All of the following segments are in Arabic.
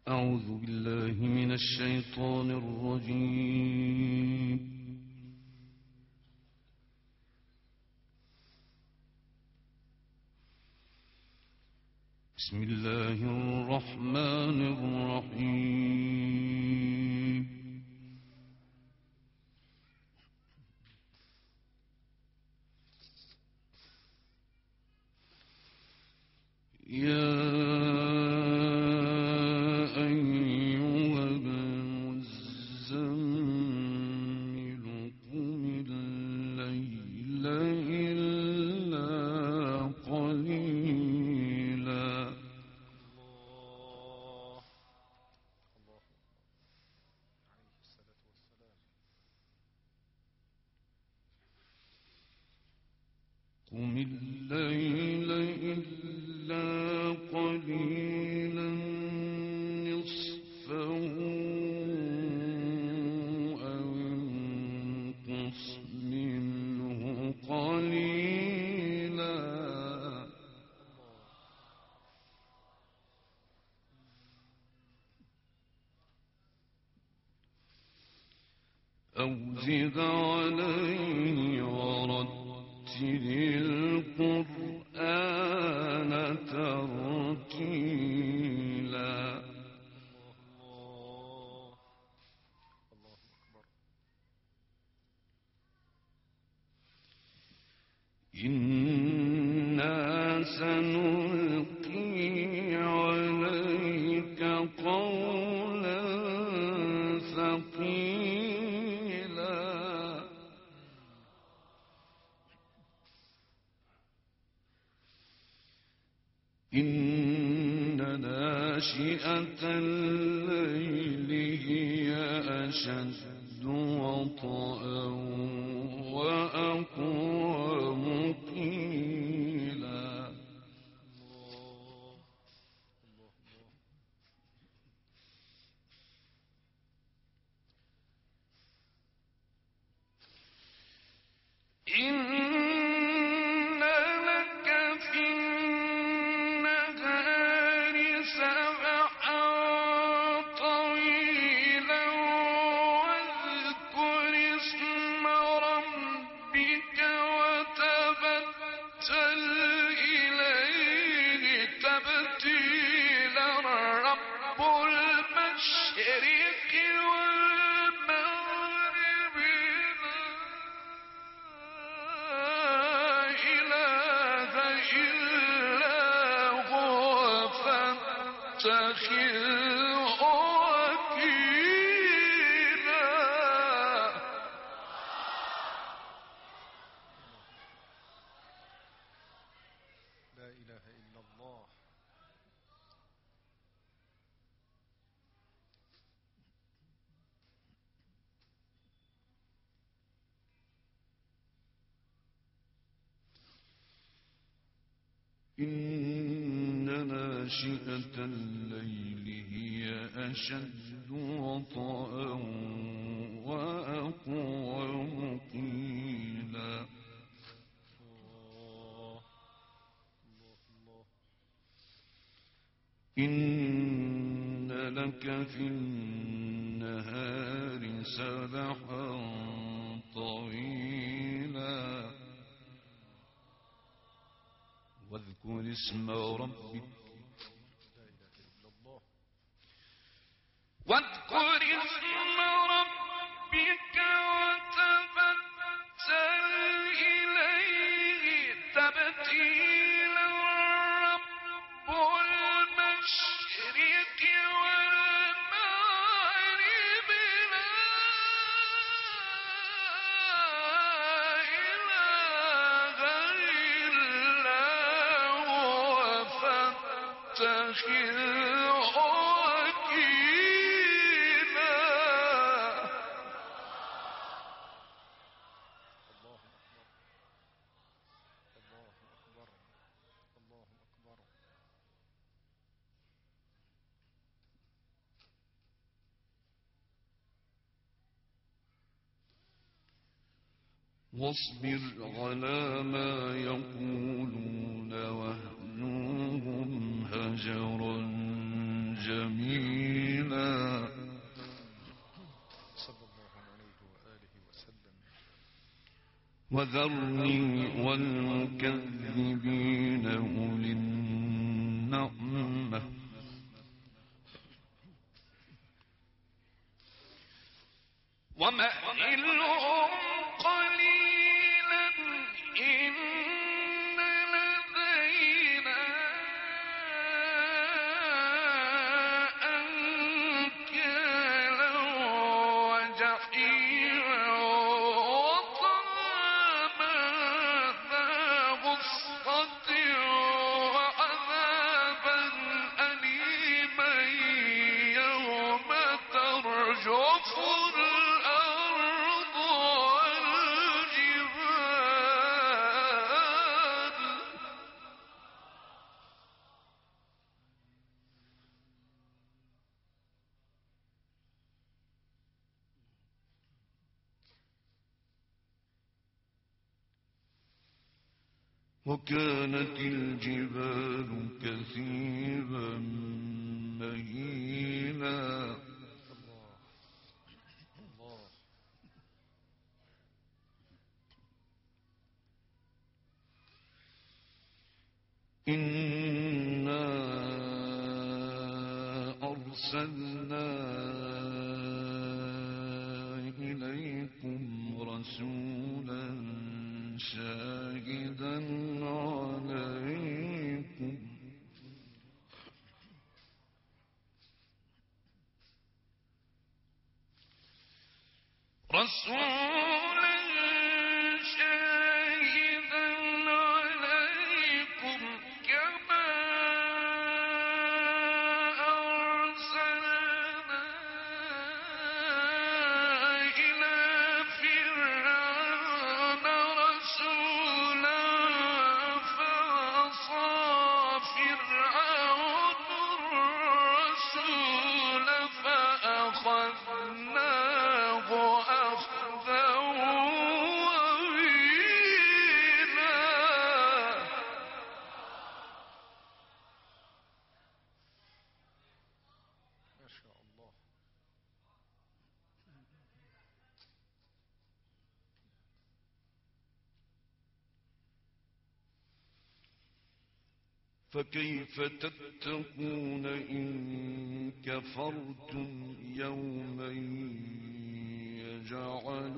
أعوذ بالله من الشيطان الرجيم. بسم الله الرحمن الرحيم. يا أيها المزمل قم الليل إلا قليلا. قم الليل إلا قليلا نصفه أو انقص منه قليلا أو زد عليه ورتل القرآن ترتيلا. إنا سنلقي عليك قولا ثقيلا. إن ناشئة الليل هي أشد وطئا وأقوم قيلا. إن لك في النهار سبحا طويلا واذكر اسم ربك وتبتل إليه تبتيلا. رب المشرق والمغرب فاتخذه وكيلا. لا إله إلا الله. إن ناشئة الليل هي أشد وطئا وأقوم قيلا. إن لك في النهار سبحا طويلا واذكر اسم ربك وتبتل إليه تبتيلا. رب المشرق والمغرب لا إله إلا هو فاتخذه وكيلا. واصبر على ما يقولون واهجرهم هجرا جميلا. صلى الله عليه وآله وسلم. وذرني والمكذبين أولي النعمة ومهلهم قليلا إن لدينا أنكالا وجحيما وطعاما ذا غصة وعذابا أليما يوم ترجف الأرض والجبال. وكانت الجبال كثيبا مهيلا. الله الله. إنا أرسلنا إليكم رسولا شاهدا عليكم رسولا شاهدا عليكم كما أرسلنا إلى فرعون رسولا فعصى فرعون الرسول فأخذناه أخذا وبيلا. ما شاء الله. فكيف تتقون إن كفرتم يوما يجعل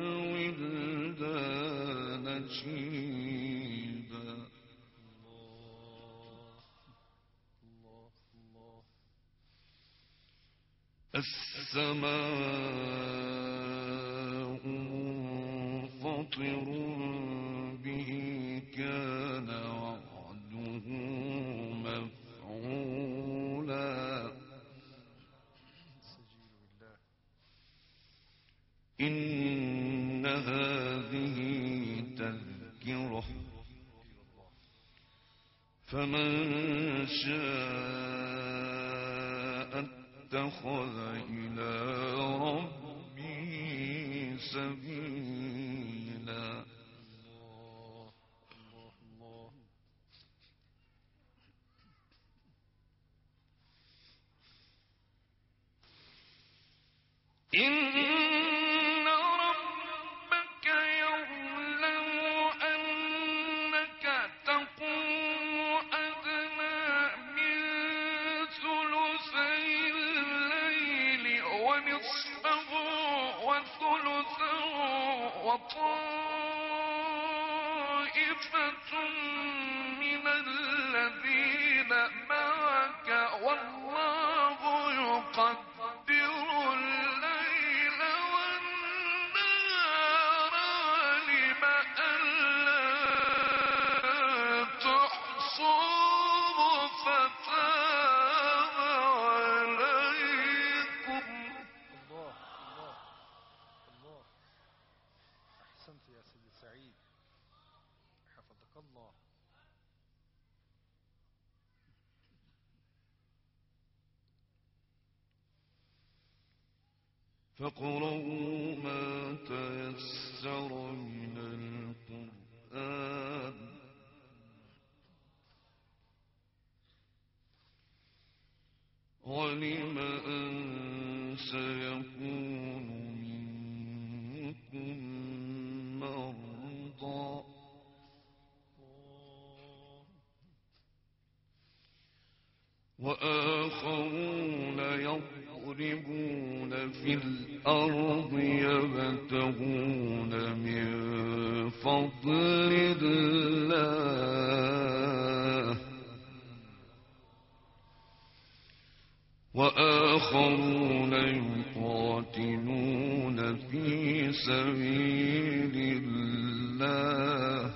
الولدان شيبا. الله الله الله. السماء منفطر به كان وعده مفعولا. استجيب بالله. إن هذه تذكرة فمن شاء اتخذ إلى ربه سبيلا. الله الله الله. إن ربك يعلم أنك تقوم أدنى من ثلثي الليل ونصفه وثلثه وطائفة من الذين معك والله يقدر الليل والنهار علم أن لا تحصوا فتاب عليكم. الله الله الله. أحسنت يا سيدي سعيد، حفظك الله. فاقرؤوا ما تيسر من القرآن علم أن سيكون منكم مرضى وآخرون يضربون في الأرض يبتغون من فضل الله وآخرون يقاتلون في سبيل الله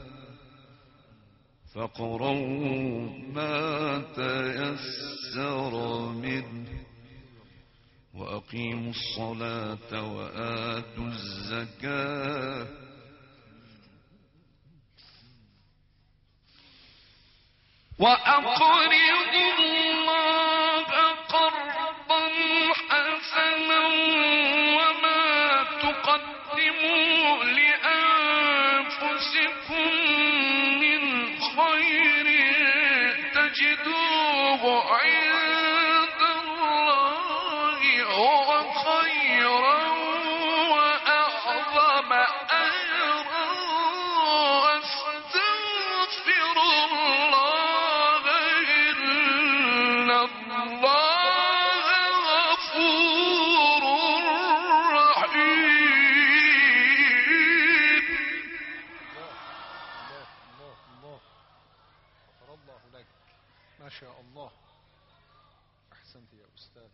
فاقرؤوا ما تيسر منه وأقيموا الصلاة وآتوا الزكاة وأقرضوا الله قرضا حسنا وما تقدموا لأنفسكم من خير تجدوه عند الله هو خيرا وأعظم أجرا واستغفروا الله إن الله غفور رحيم. الله غفر الله لك. ما شاء الله. أحسنت يا أستاذ.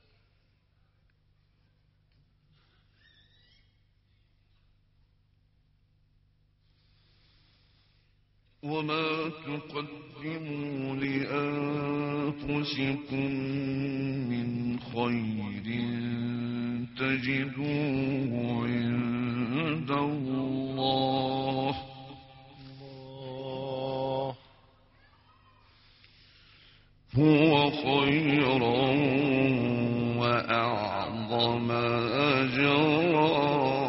وما تقدموا لأنفسكم من خير تجدوه عند الله هو خيرا وأعظم أجرا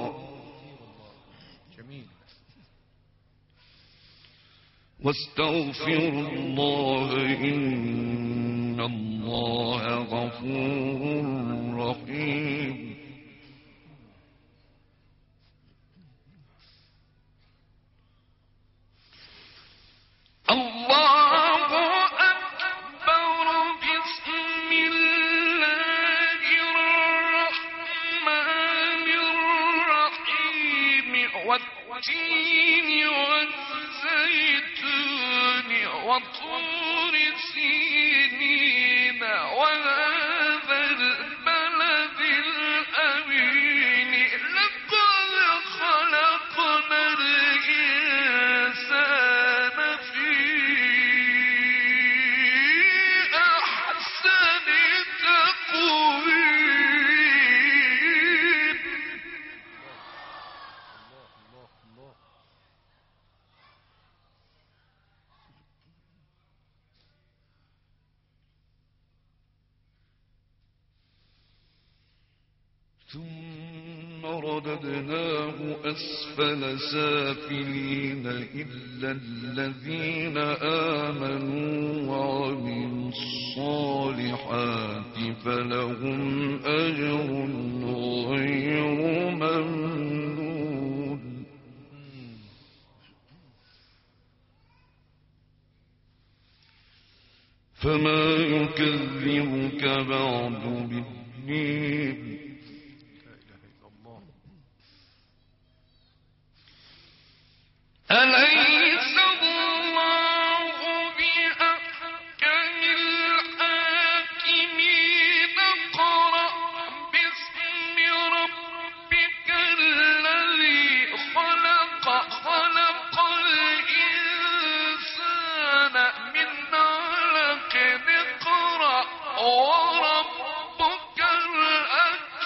واستغفروا الله إن الله غفور رحيم. الله أكبر بسم الله الرحمن الرحيم والتين والزيتون وطور سينين وهذا البلد الأمين لقد خلقنا الإنسان في أحسن تقويم. ثم رددناه أسفل سافلين إلا الذين آمنوا وعملوا الصالحات فلهم أجر غير ممنون. فما يكذبك بعد بالدين أليس الله بأحكم الحاكمين اقرأ باسم ربك الذي خلق خلق الإنسان من علق اقرأ وربك الأكرم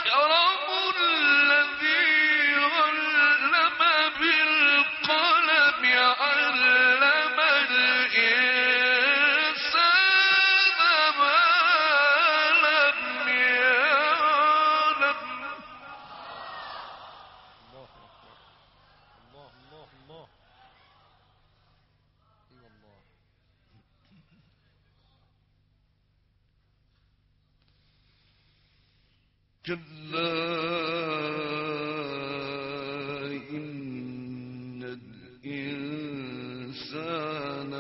كلا إن الإنسان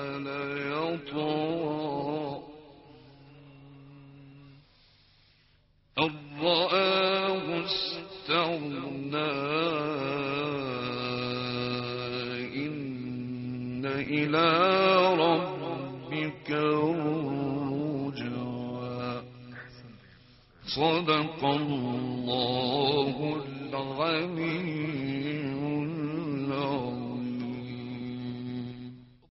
ليطغى أن رآه استغنى إن إلى ربك الرجعى صدق الله العلي